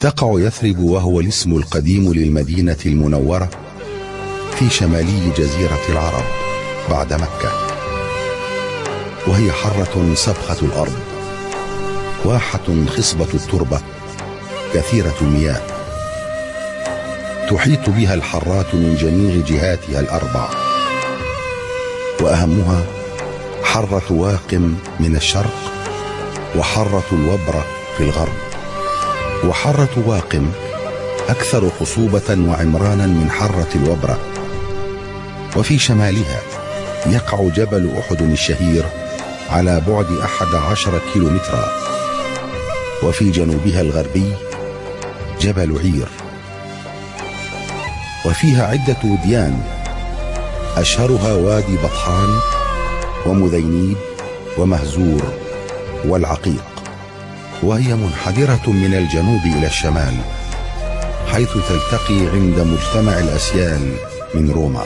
تقع يثرب وهو الاسم القديم للمدينة المنورة في شمالي جزيرة العرب بعد مكة، وهي حرة سبخة الأرض، واحة خصبة التربة، كثيرة المياه، تحيط بها الحرات من جميع جهاتها الأربع، وأهمها حرة واقم من الشرق، وحرة الوبرة في الغرب. وحرة واقم أكثر خصوبة وعمرانا من حرة الوبرة، وفي شمالها يقع جبل أحد الشهير على بعد 11 كيلومترا، وفي جنوبها الغربي جبل عير، وفيها عدة وديان أشهرها وادي بطحان ومذينيب ومهزور والعقيق، وهي منحدرة من الجنوب إلى الشمال حيث تلتقي عند مجتمع الأسيال من روما.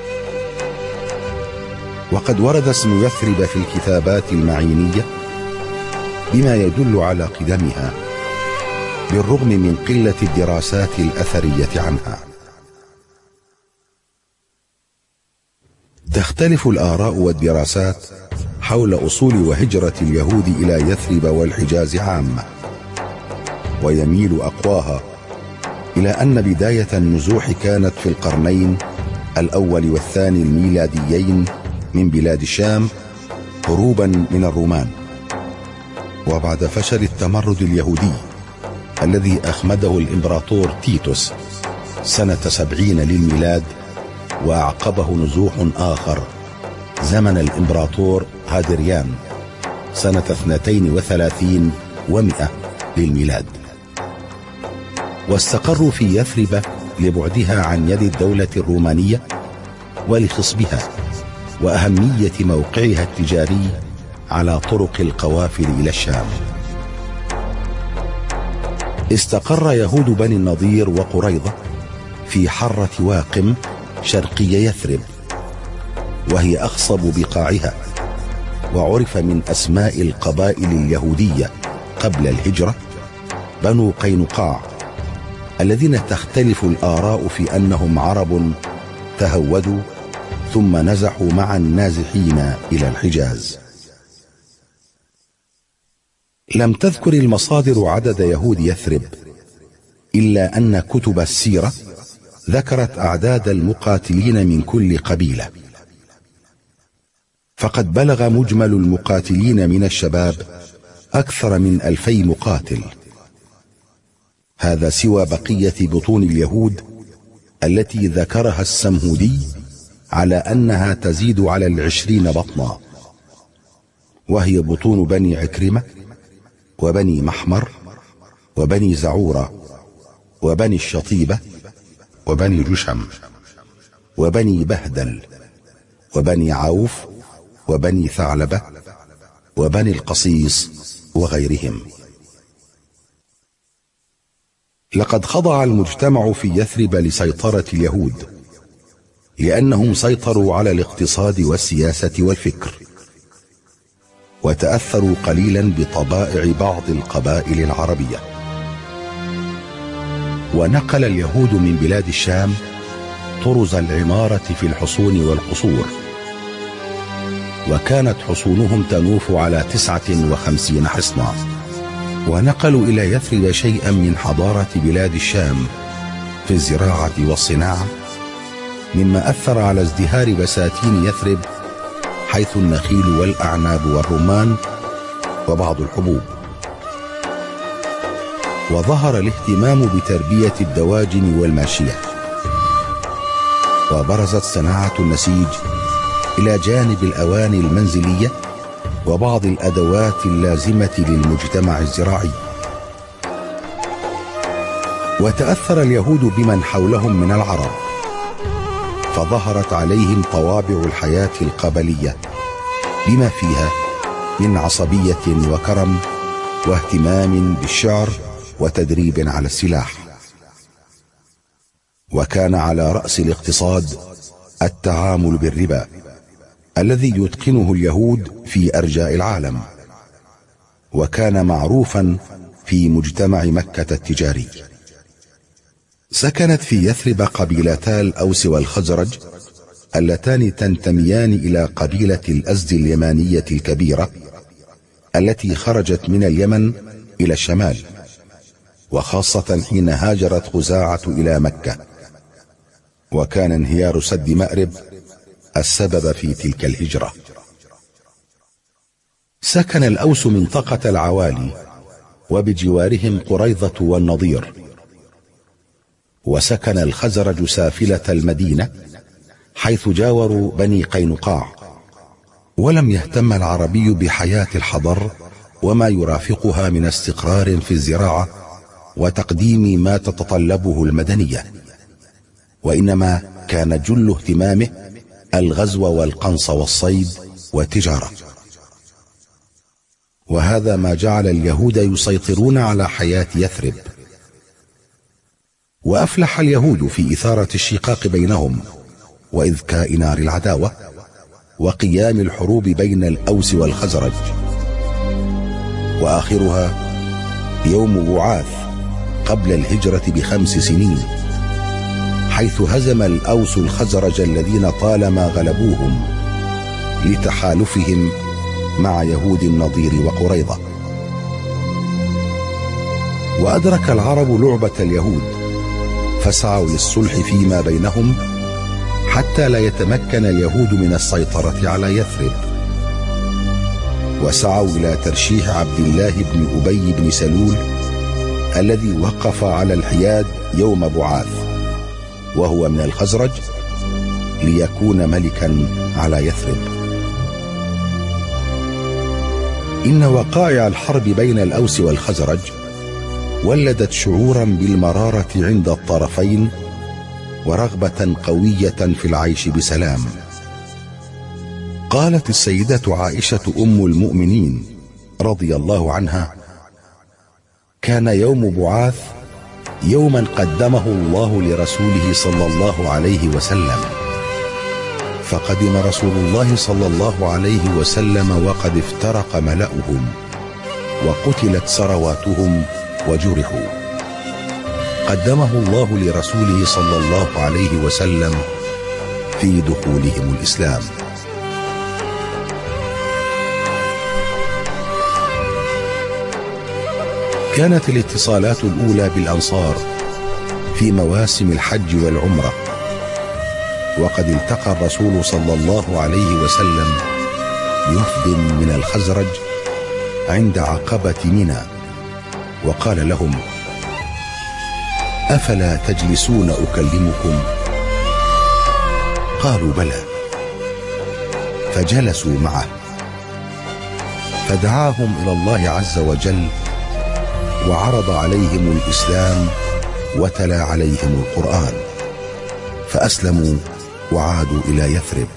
وقد ورد اسم يثرب في الكتابات المعينية بما يدل على قدمها بالرغم من قلة الدراسات الأثرية عنها. تختلف الآراء والدراسات حول أصول وهجرة اليهود إلى يثرب والحجاز عامة، ويميل أقواها إلى أن بداية النزوح كانت في القرنين الأول والثاني الميلاديين من بلاد الشام هروبا من الرومان، وبعد فشل التمرد اليهودي الذي أخمده الإمبراطور تيتوس سنة 70 للميلاد، وأعقبه نزوح آخر زمن الإمبراطور هادريان سنة 32 و100 للميلاد، واستقروا في يثرب لبعدها عن يد الدولة الرومانية ولخصبها وأهمية موقعها التجاري على طرق القوافل إلى الشام. استقر يهود بني النضير وقريظة في حرة واقم شرقي يثرب، وهي أخصب بقاعها، وعرف من أسماء القبائل اليهودية قبل الهجرة بنو قينقاع، الذين تختلف الآراء في أنهم عرب تهودوا ثم نزحوا مع النازحين إلى الحجاز. لم تذكر المصادر عدد يهود يثرب، إلا أن كتب السيرة ذكرت أعداد المقاتلين من كل قبيلة، فقد بلغ مجمل المقاتلين من الشباب أكثر من 2000 مقاتل، هذا سوى بقية بطون اليهود التي ذكرها السمهودي على أنها تزيد على 20 بطنا، وهي بطون بني عكرمة وبني محمر وبني زعورة وبني الشطيبة وبني جشم وبني بهدل وبني عوف وبني ثعلبة وبني القصيص وغيرهم. لقد خضع المجتمع في يثرب لسيطرة اليهود، لأنهم سيطروا على الاقتصاد والسياسة والفكر، وتأثروا قليلا بطبائع بعض القبائل العربية. ونقل اليهود من بلاد الشام طرز العمارة في الحصون والقصور، وكانت حصونهم تنوف على 59 حصنا. ونقلوا إلى يثرب شيئا من حضارة بلاد الشام في الزراعة والصناعة، مما أثر على ازدهار بساتين يثرب حيث النخيل والأعناب والرمان وبعض الحبوب. وظهر الاهتمام بتربية الدواجن والماشية، وبرزت صناعة النسيج إلى جانب الأواني المنزلية وبعض الأدوات اللازمة للمجتمع الزراعي. وتأثر اليهود بمن حولهم من العرب، فظهرت عليهم طوابع الحياة القبلية بما فيها من عصبية وكرم واهتمام بالشعر وتدريب على السلاح. وكان على رأس الاقتصاد التعامل بالربا الذي يتقنه اليهود في أرجاء العالم، وكان معروفا في مجتمع مكة التجاري. سكنت في يثرب قبيلتا الأوس والخزرج اللتان تنتميان إلى قبيلة الأزد اليمانية الكبيرة التي خرجت من اليمن إلى الشمال، وخاصة حين هاجرت خزاعة إلى مكة، وكان انهيار سد مأرب السبب في تلك الهجرة. سكن الأوس منطقة العوالي وبجوارهم قريظة والنضير، وسكن الخزرج سافلة المدينة حيث جاوروا بني قينقاع. ولم يهتم العربي بحياة الحضر وما يرافقها من استقرار في الزراعة وتقديم ما تتطلبه المدنية، وإنما كان جل اهتمامه الغزو والقنص والصيد والتجارة. وهذا ما جعل اليهود يسيطرون على حياة يثرب. وأفلح اليهود في إثارة الشقاق بينهم وإذكاء نار العداوة وقيام الحروب بين الأوس والخزرج. وآخرها يوم بعاث قبل الهجرة ب5 سنين، حيث هزم الأوس الخزرج الذين طالما غلبوهم لتحالفهم مع يهود النضير وقريظة. وأدرك العرب لعبة اليهود فسعوا للصلح فيما بينهم حتى لا يتمكن اليهود من السيطرة على يثرب، وسعوا إلى ترشيح عبد الله بن أبي بن سلول الذي وقف على الحياد يوم بعاث وهو من الخزرج ليكون ملكا على يثرب. إن وقائع الحرب بين الأوس والخزرج ولدت شعورا بالمرارة عند الطرفين ورغبة قوية في العيش بسلام. قالت السيدة عائشة أم المؤمنين رضي الله عنها: كان يوم بعاث يوما قدمه الله لرسوله صلى الله عليه وسلم، فقدم رسول الله صلى الله عليه وسلم وقد افترق ملأهم وقتلت ثرواتهم وجرحوا. قدمه الله لرسوله صلى الله عليه وسلم في دخولهم الإسلام. كانت الاتصالات الأولى بالأنصار في مواسم الحج والعمرة، وقد التقى الرسول صلى الله عليه وسلم بوفد من الخزرج عند عقبة منى، وقال لهم: أفلا تجلسون أكلمكم؟ قالوا: بلى. فجلسوا معه فدعاهم إلى الله عز وجل وعرض عليهم الإسلام وتلا عليهم القرآن، فأسلموا وعادوا إلى يثرب.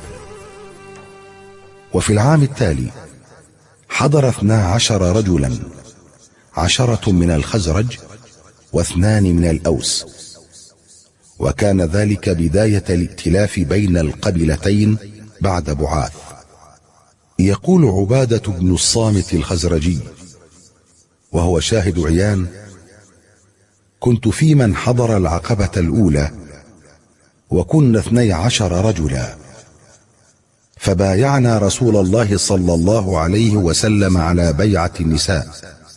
وفي العام التالي حضر 12 رجلا، 10 من الخزرج و2 من الأوس، وكان ذلك بداية الائتلاف بين القبيلتين بعد بعاث. يقول عبادة بن الصامت الخزرجي وهو شاهد عيان: كنت في من حضر العقبة الأولى وكنا 12 رجلا، فبايعنا رسول الله صلى الله عليه وسلم على بيعة النساء،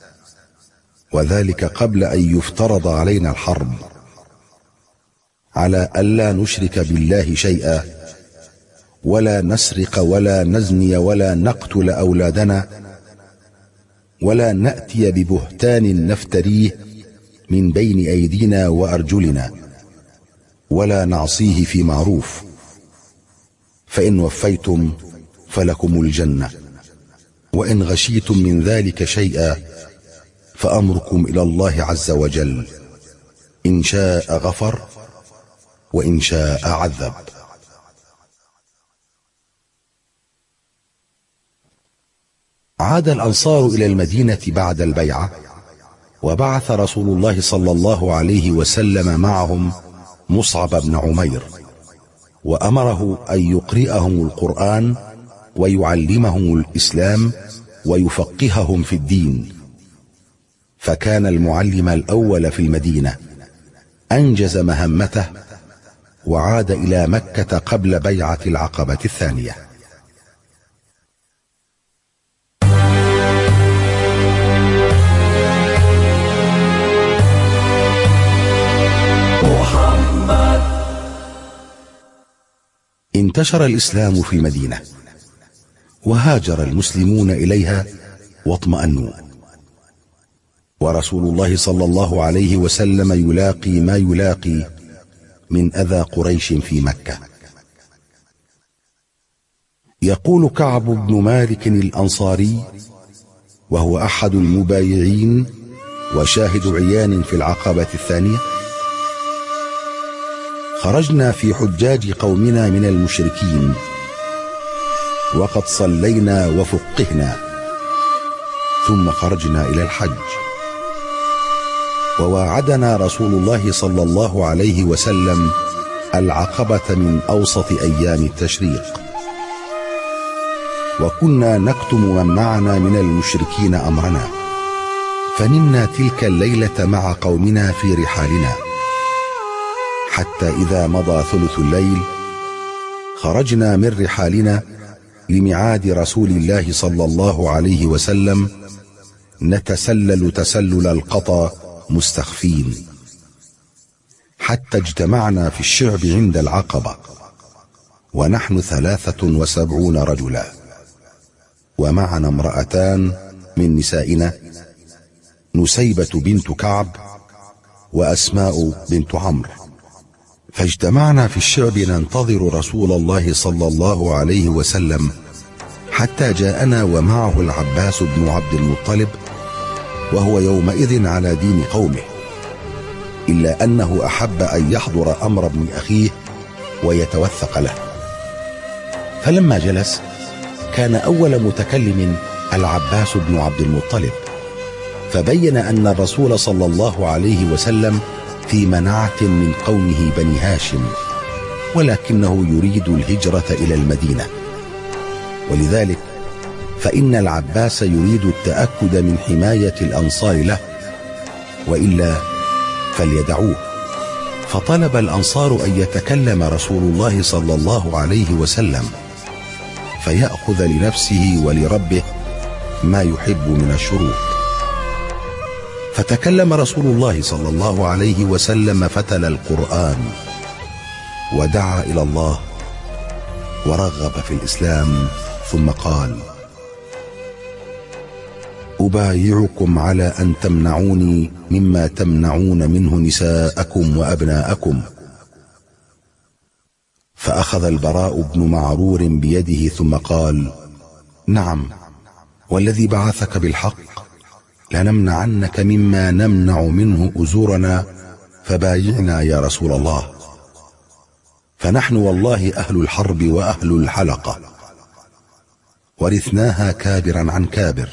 وذلك قبل أن يفترض علينا الحرب، على ألا نشرك بالله شيئا ولا نسرق ولا نزني ولا نقتل أولادنا ولا نأتي ببهتان نفتريه من بين أيدينا وأرجلنا ولا نعصيه في معروف، فإن وفيتم فلكم الجنة، وإن غشيتم من ذلك شيئا فأمركم إلى الله عز وجل، إن شاء غفر وإن شاء عذب. عاد الأنصار إلى المدينة بعد البيعة، وبعث رسول الله صلى الله عليه وسلم معهم مصعب بن عمير، وأمره أن يقرئهم القرآن ويعلمهم الإسلام ويفقههم في الدين، فكان المعلم الأول في المدينة، أنجز مهمته وعاد إلى مكة قبل بيعة العقبة الثانية. انتشر الإسلام في المدينة وهاجر المسلمون إليها واطمأنوا، ورسول الله صلى الله عليه وسلم يلاقي ما يلاقي من أذى قريش في مكة. يقول كعب بن مالك الأنصاري وهو أحد المبايعين وشاهد عيان في العقبة الثانية: خرجنا في حجاج قومنا من المشركين وقد صلينا وفقهنا، ثم خرجنا إلى الحج، وواعدنا رسول الله صلى الله عليه وسلم العقبة من أوسط أيام التشريق، وكنا نكتم من معنا من المشركين أمرنا، فنمنا تلك الليلة مع قومنا في رحالنا، حتى إذا مضى ثلث الليل خرجنا من رحالنا لميعاد رسول الله صلى الله عليه وسلم، نتسلل تسلل القطا مستخفين، حتى اجتمعنا في الشعب عند العقبة ونحن 73 رجلا، ومعنا امرأتان من نسائنا، نسيبة بنت كعب وأسماء بنت عمرو. فاجتمعنا في الشعب ننتظر رسول الله صلى الله عليه وسلم حتى جاءنا ومعه العباس بن عبد المطلب، وهو يومئذ على دين قومه، إلا أنه أحب أن يحضر أمر ابن أخيه ويتوثق له. فلما جلس كان أول متكلم العباس بن عبد المطلب، فبين أن الرسول صلى الله عليه وسلم في منعة من قومه بني هاشم، ولكنه يريد الهجرة إلى المدينة، ولذلك فإن العباس يريد التأكد من حماية الأنصار له، وإلا فليدعوه. فطلب الأنصار أن يتكلم رسول الله صلى الله عليه وسلم فيأخذ لنفسه ولربه ما يحب من الشروط. فتكلم رسول الله صلى الله عليه وسلم فتلا القرآن ودعا إلى الله ورغب في الإسلام، ثم قال: أبايعكم على أن تمنعوني مما تمنعون منه نساءكم وأبناءكم. فأخذ البراء بن معرور بيده ثم قال: نعم، والذي بعثك بالحق لنمنعنك مما نمنع منه أزورنا، فبايعنا يا رسول الله، فنحن والله أهل الحرب وأهل الحلقة، ورثناها كابرا عن كابر.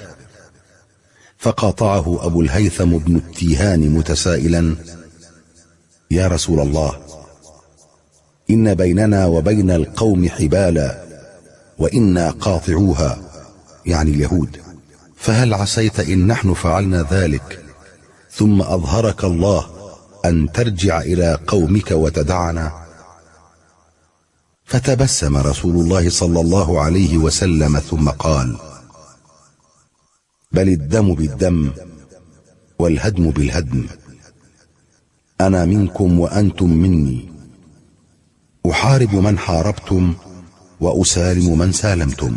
فقاطعه أبو الهيثم بن التيهان متسائلا: يا رسول الله، إن بيننا وبين القوم حبالا وإنا قاطعوها، يعني اليهود، فهل عسيت إن نحن فعلنا ذلك ثم أظهرك الله أن ترجع إلى قومك وتدعنا؟ فتبسم رسول الله صلى الله عليه وسلم ثم قال: بل الدم بالدم والهدم بالهدم، أنا منكم وأنتم مني، أحارب من حاربتم وأسالم من سالمتم.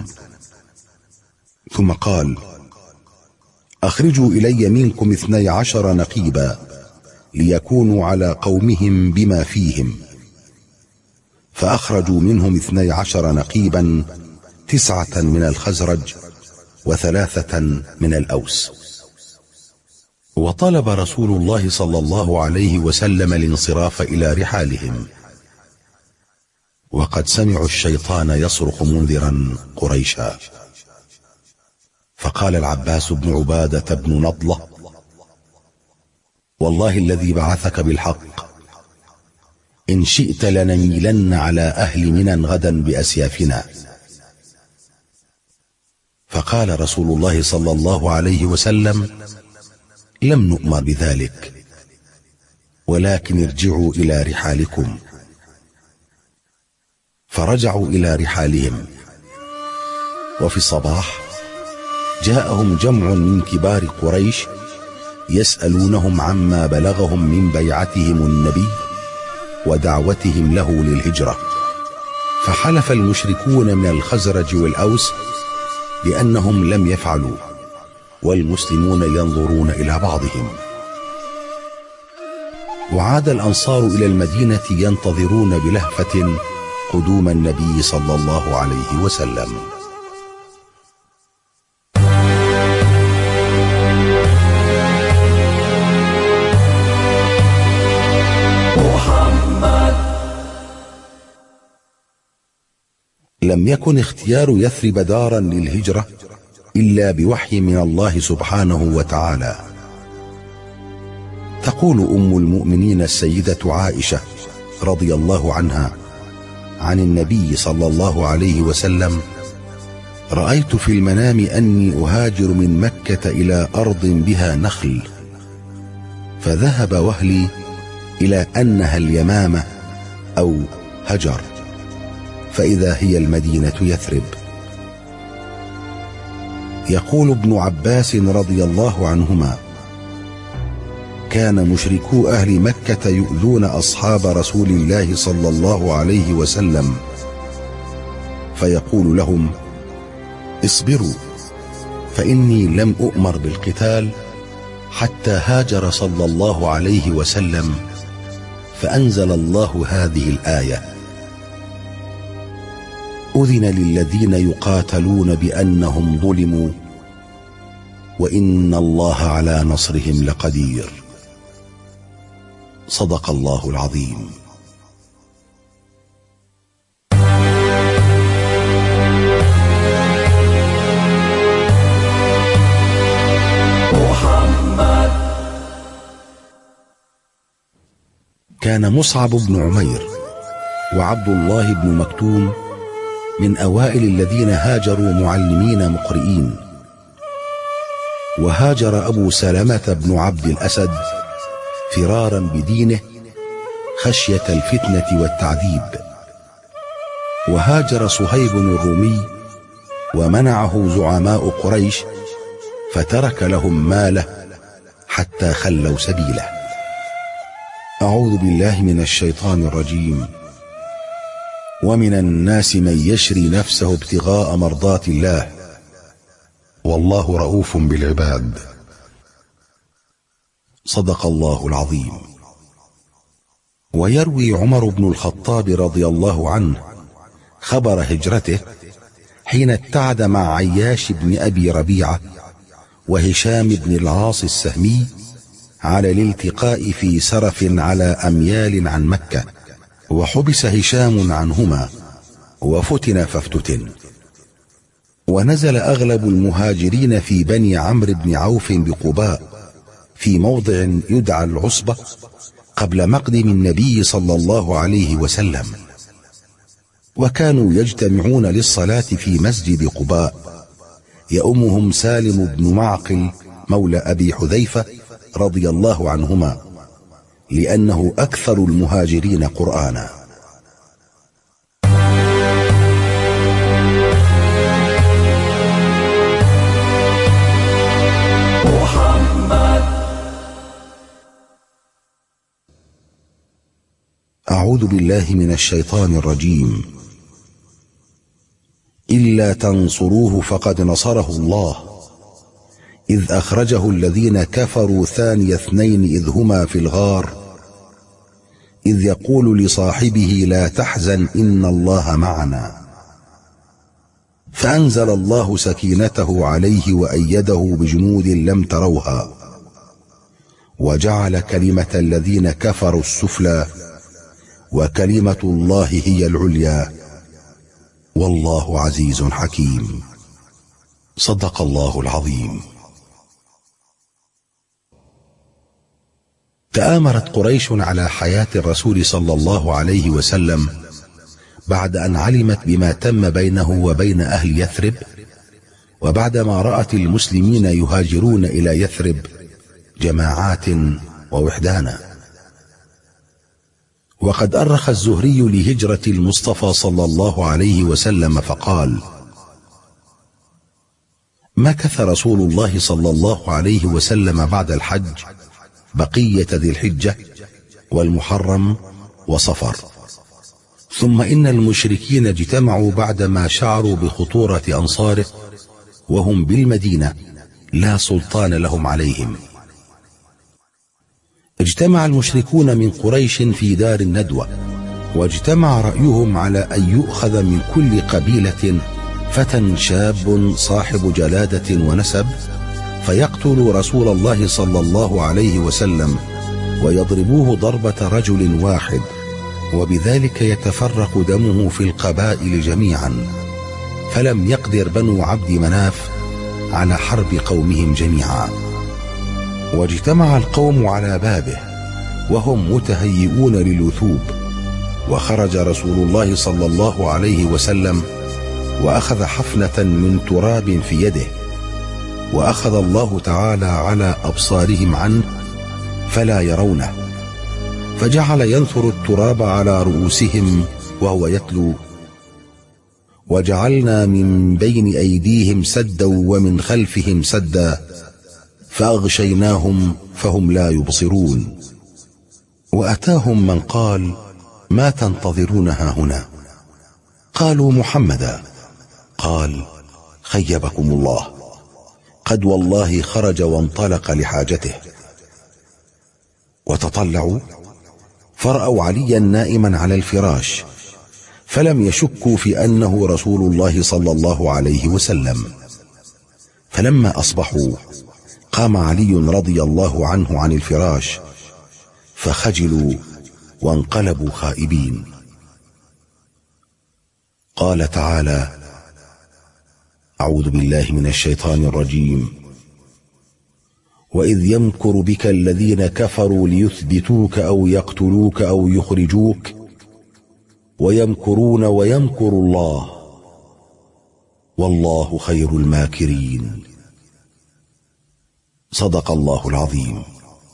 ثم قال: أخرجوا إلي منكم 12 نقيبا ليكونوا على قومهم بما فيهم. فأخرجوا منهم 12 نقيبا، 9 من الخزرج و3 من الأوس. وطلب رسول الله صلى الله عليه وسلم الانصراف إلى رحالهم، وقد سمعوا الشيطان يصرخ منذرا قريشا. فقال العباس بن عبادة بن نضلة: والله الذي بعثك بالحق، إن شئت لنميلن على أهل منى غدا بأسيافنا. فقال رسول الله صلى الله عليه وسلم: لم نؤمر بذلك، ولكن ارجعوا إلى رحالكم. فرجعوا إلى رحالهم. وفي الصباح جاءهم جمع من كبار قريش يسألونهم عما بلغهم من بيعتهم النبي ودعوتهم له للهجرة. فحلف المشركون من الخزرج والأوس بأنهم لم يفعلوا، والمسلمون ينظرون إلى بعضهم. وعاد الأنصار إلى المدينة ينتظرون بلهفة قدوم النبي صلى الله عليه وسلم. لم يكن اختيار يثرب دارا للهجرة إلا بوحي من الله سبحانه وتعالى. تقول أم المؤمنين السيدة عائشة رضي الله عنها عن النبي صلى الله عليه وسلم: رأيت في المنام أني أهاجر من مكة إلى أرض بها نخل، فذهب وهلي إلى أنها اليمامة أو هجر، فإذا هي المدينة يثرب. يقول ابن عباس رضي الله عنهما: كان مشركو أهل مكة يؤذون أصحاب رسول الله صلى الله عليه وسلم، فيقول لهم: اصبروا، فإني لم أؤمر بالقتال حتى هاجر صلى الله عليه وسلم، فأنزل الله هذه الآية: أذن للذين يقاتلون بأنهم ظلموا وإن الله على نصرهم لقدير. صدق الله العظيم. كان مصعب بن عمير وعبد الله بن مكتوم من أوائل الذين هاجروا معلمين مقرئين. وهاجر أبو سلمة بن عبد الأسد فرارا بدينه خشية الفتنة والتعذيب. وهاجر صهيب الرومي ومنعه زعماء قريش، فترك لهم ماله حتى خلوا سبيله. أعوذ بالله من الشيطان الرجيم. ومن الناس من يشري نفسه ابتغاء مرضات الله والله رؤوف بالعباد. صدق الله العظيم. ويروي عمر بن الخطاب رضي الله عنه خبر هجرته حين ابتعد مع عياش بن أبي ربيعة وهشام بن العاص السهمي على الالتقاء في سرف على أميال عن مكة، وحبس هشام عنهما وفتن فافتتن. ونزل أغلب المهاجرين في بني عمرو بن عوف بقباء في موضع يدعى العصبة قبل مقدم النبي صلى الله عليه وسلم، وكانوا يجتمعون للصلاة في مسجد قباء، يؤمهم سالم بن معقل مولى أبي حذيفة رضي الله عنهما، لأنه أكثر المهاجرين قرآنا. أعوذ بالله من الشيطان الرجيم. إلا تنصروه فقد نصره الله إذ أخرجه الذين كفروا ثاني اثنين إذ هما في الغار إذ يقول لصاحبه لا تحزن إن الله معنا، فأنزل الله سكينته عليه وأيده بجنود لم تروها وجعل كلمة الذين كفروا السفلى وكلمة الله هي العليا والله عزيز حكيم. صدق الله العظيم. تآمرت قريش على حياة الرسول صلى الله عليه وسلم بعد أن علمت بما تم بينه وبين أهل يثرب، وبعدما رأت المسلمين يهاجرون إلى يثرب جماعات ووحدانا. وقد أرخ الزهري لهجرة المصطفى صلى الله عليه وسلم فقال: مكث رسول الله صلى الله عليه وسلم بعد الحج بقية ذي الحجة والمحرم وصفر، ثم إن المشركين اجتمعوا بعدما شعروا بخطورة أنصاره وهم بالمدينة لا سلطان لهم عليهم. اجتمع المشركون من قريش في دار الندوة، واجتمع رأيهم على أن يؤخذ من كل قبيلة فتى شاب صاحب جلادة ونسب، فيقتل رسول الله صلى الله عليه وسلم ويضربوه ضربة رجل واحد، وبذلك يتفرق دمه في القبائل جميعا. فلم يقدر بنو عبد مناف على حرب قومهم جميعا. واجتمع القوم على بابه وهم متهيئون للوثوب، وخرج رسول الله صلى الله عليه وسلم وأخذ حفنة من تراب في يده، وأخذ الله تعالى على أبصارهم عنه فلا يرونه، فجعل ينثر التراب على رؤوسهم وهو يتلو: وجعلنا من بين أيديهم سدا ومن خلفهم سدا فأغشيناهم فهم لا يبصرون. وأتاهم من قال: ما تنتظرون هاهنا؟ قالوا: محمدا. قال: خيبكم الله، قد والله خرج وانطلق لحاجته. وتطلعوا فرأوا عليا نائما على الفراش، فلم يشكوا في أنه رسول الله صلى الله عليه وسلم. فلما أصبحوا قام علي رضي الله عنه عن الفراش، فخجلوا وانقلبوا خائبين. قال تعالى: أعوذ بالله من الشيطان الرجيم: وإذ يمكر بك الذين كفروا ليثبتوك أو يقتلوك أو يخرجوك ويمكرون ويمكر الله والله خير الماكرين. صدق الله العظيم.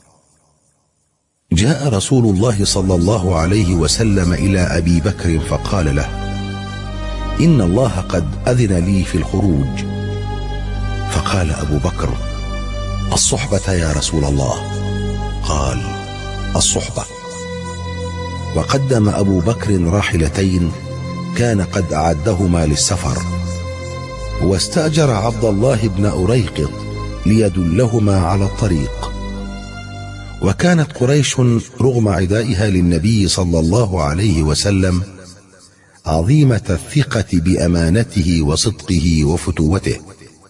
جاء رسول الله صلى الله عليه وسلم إلى أبي بكر فقال له: إن الله قد أذن لي في الخروج. فقال أبو بكر: الصحبة يا رسول الله؟ قال: الصحبة. وقدم أبو بكر راحلتين كان قد أعدهما للسفر، واستأجر عبد الله بن أريقط ليدلهما على الطريق. وكانت قريش رغم عدائها للنبي صلى الله عليه وسلم عظيمة الثقة بأمانته وصدقه وفتوته،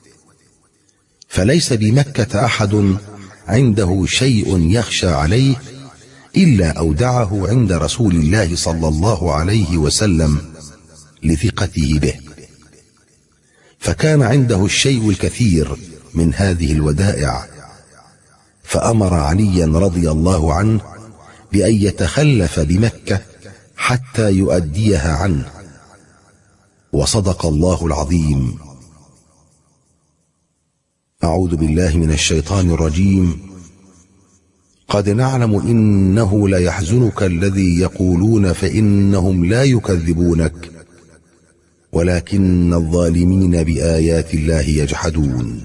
فليس بمكة أحد عنده شيء يخشى عليه إلا أودعه عند رسول الله صلى الله عليه وسلم لثقته به، فكان عنده الشيء الكثير من هذه الودائع، فأمر عليا رضي الله عنه بأن يتخلف بمكة حتى يؤديها عنه. وصدق الله العظيم. أعوذ بالله من الشيطان الرجيم. قد نعلم إنه ليحزنك الذي يقولون فإنهم لا يكذبونك ولكن الظالمين بآيات الله يجحدون.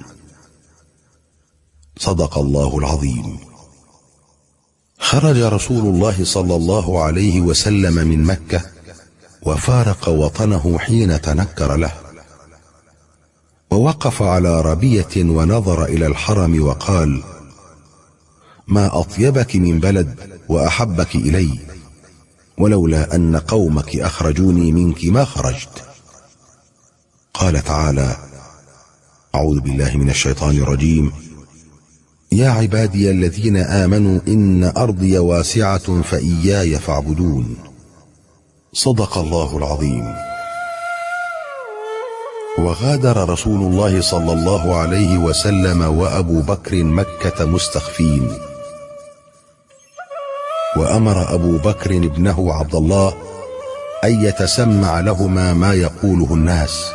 صدق الله العظيم. خرج رسول الله صلى الله عليه وسلم من مكة وفارق وطنه حين تنكر له، ووقف على ربية ونظر إلى الحرم وقال: ما أطيبك من بلد وأحبك إلي، ولولا أن قومك أخرجوني منك ما خرجت. قال تعالى: أعوذ بالله من الشيطان الرجيم. يا عبادي الذين آمنوا إن أرضي واسعة فإياي فاعبدون. صدق الله العظيم. وغادر رسول الله صلى الله عليه وسلم وأبو بكر مكة مستخفين، وأمر أبو بكر ابنه عبد الله أن يتسمع لهما ما يقوله الناس،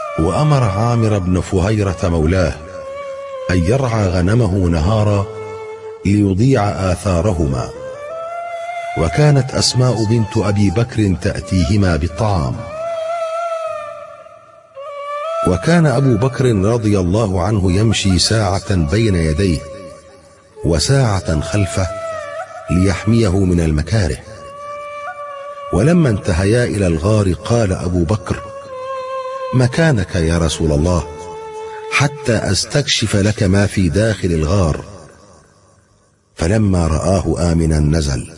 وأمر عامر بن فهيرة مولاه أن يرعى غنمه نهارا ليضيع آثارهما. وكانت أسماء بنت أبي بكر تأتيهما بالطعام. وكان أبو بكر رضي الله عنه يمشي ساعة بين يديه وساعة خلفه ليحميه من المكاره. ولما انتهيا إلى الغار قال أبو بكر: مكانك يا رسول الله حتى أستكشف لك ما في داخل الغار. فلما رآه آمنا نزل.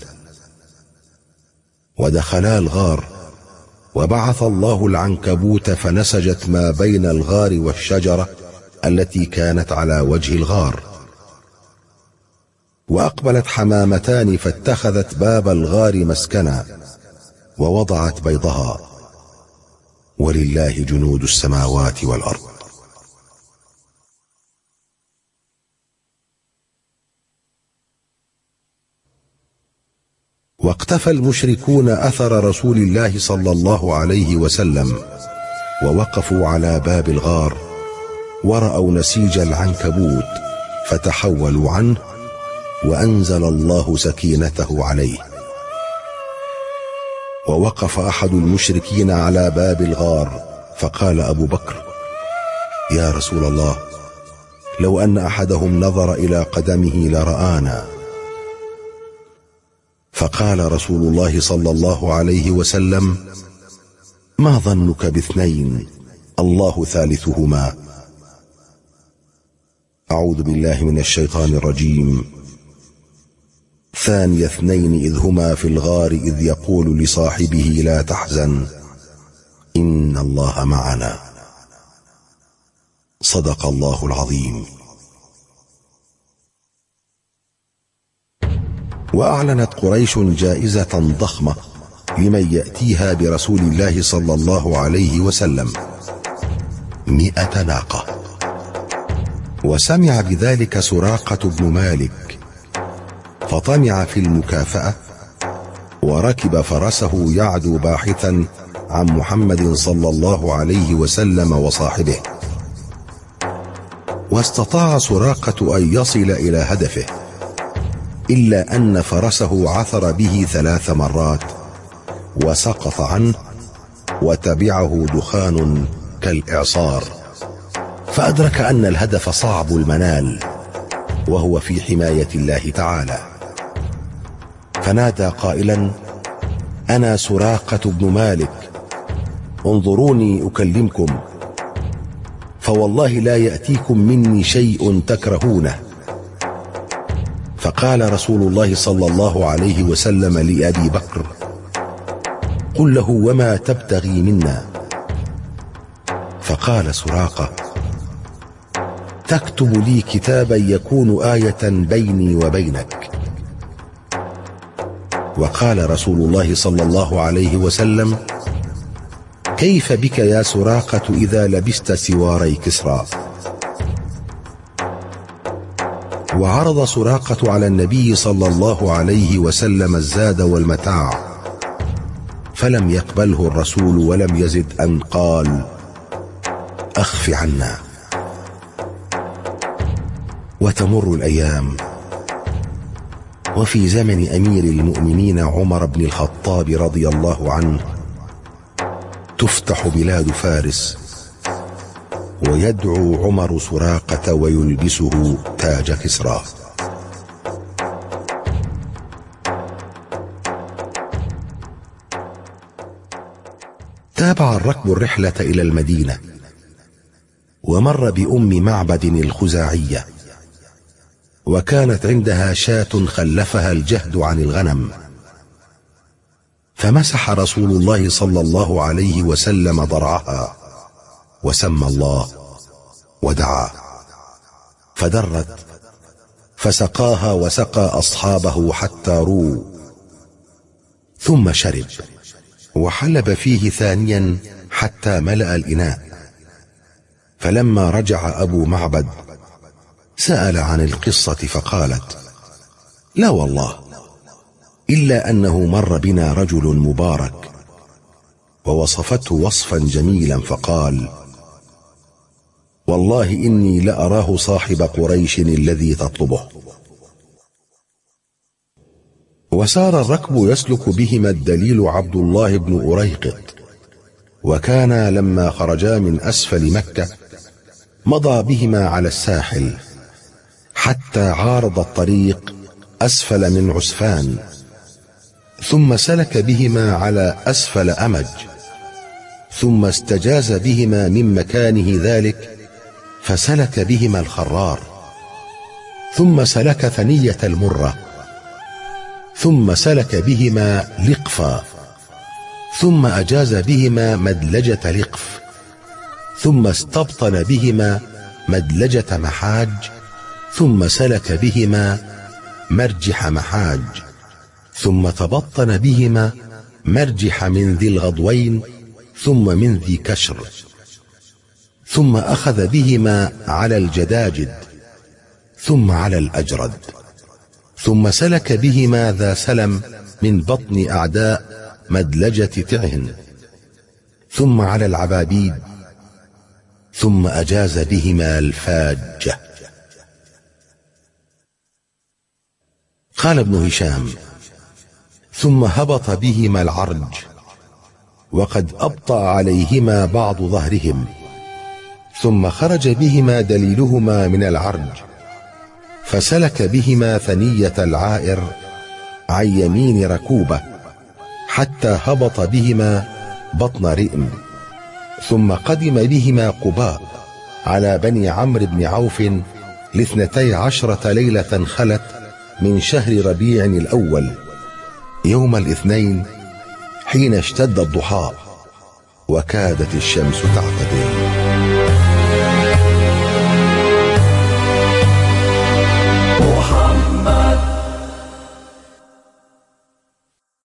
ودخلا الغار، وبعث الله العنكبوت فنسجت ما بين الغار والشجرة التي كانت على وجه الغار. وأقبلت حمامتان فاتخذت باب الغار مسكنا ووضعت بيضها. ولله جنود السماوات والأرض. واقتفى المشركون أثر رسول الله صلى الله عليه وسلم، ووقفوا على باب الغار ورأوا نسيج العنكبوت فتحولوا عنه، وأنزل الله سكينته عليه. ووقف أحد المشركين على باب الغار فقال أبو بكر: يا رسول الله، لو أن أحدهم نظر إلى قدمه لرآنا. فقال رسول الله صلى الله عليه وسلم: ما ظنك باثنين الله ثالثهما؟ أعوذ بالله من الشيطان الرجيم. ثاني اثنين إذ هما في الغار إذ يقول لصاحبه لا تحزن إن الله معنا. صدق الله العظيم. وأعلنت قريش جائزة ضخمة لمن يأتيها برسول الله صلى الله عليه وسلم، 100 ناقة. وسمع بذلك سراقة بن مالك فطمع في المكافأة، وركب فرسه يعدو باحثا عن محمد صلى الله عليه وسلم وصاحبه. واستطاع سراقة أن يصل إلى هدفه، إلا أن فرسه عثر به 3 مرات وسقط عنه، وتبعه دخان كالإعصار، فأدرك أن الهدف صعب المنال وهو في حماية الله تعالى. فنادى قائلا: أنا سراقة بن مالك، انظروني أكلمكم، فوالله لا يأتيكم مني شيء تكرهونه. فقال رسول الله صلى الله عليه وسلم لأبي بكر: قل له وما تبتغي منا؟ فقال سراقة: تكتب لي كتابا يكون آية بيني وبينك. وقال رسول الله صلى الله عليه وسلم: كيف بك يا سراقة إذا لبست سواري كسرى؟ وعرض سراقة على النبي صلى الله عليه وسلم الزاد والمتاع، فلم يقبله الرسول ولم يزد أن قال: أخف عنا. وتمر الأيام، وفي زمن أمير المؤمنين عمر بن الخطاب رضي الله عنه تفتح بلاد فارس، ويدعو عمر سراقة ويلبسه تاج كسرى. تابع الركب الرحلة إلى المدينة، ومر بأم معبد الخزاعية، وكانت عندها شاة خلفها الجهد عن الغنم، فمسح رسول الله صلى الله عليه وسلم ضرعها وسمى الله ودعا، فدرت فسقاها وسقى أصحابه حتى رووا، ثم شرب وحلب فيه ثانيا حتى ملأ الإناء. فلما رجع أبو معبد سأل عن القصة، فقالت: لا والله، إلا أنه مر بنا رجل مبارك، ووصفته وصفا جميلا، فقال: والله إني لأراه صاحب قريش الذي تطلبه. وسار الركب يسلك بهما الدليل عبد الله بن أريقط، وكان لما خرجا من أسفل مكة مضى بهما على الساحل حتى عارض الطريق أسفل من عسفان، ثم سلك بهما على أسفل أمج، ثم استجاز بهما من مكانه ذلك فسلك بهما الخرار، ثم سلك ثنية المرة، ثم سلك بهما لقفا، ثم أجاز بهما مدلجة لقف، ثم استبطن بهما مدلجة محاج، ثم سلك بهما مرجح محاج، ثم تبطن بهما مرجح من ذي الغضوين، ثم من ذي كشر، ثم أخذ بهما على الجداجد، ثم على الأجرد، ثم سلك بهما ذا سلم من بطن أعداء مدلجة تعهن، ثم على العبابيد، ثم أجاز بهما الفاجة. قال ابن هشام: ثم هبط بهما العرج، وقد أبطأ عليهما بعض ظهرهم، ثم خرج بهما دليلهما من العرج، فسلك بهما ثنية العائر عن يمين ركوبة حتى هبط بهما بطن رئم، ثم قدم بهما قباء على بني عمرو بن عوف ل12 ليلة خلت من شهر ربيع الأول يوم الاثنين حين اشتد الضحى وكادت الشمس تعتدل.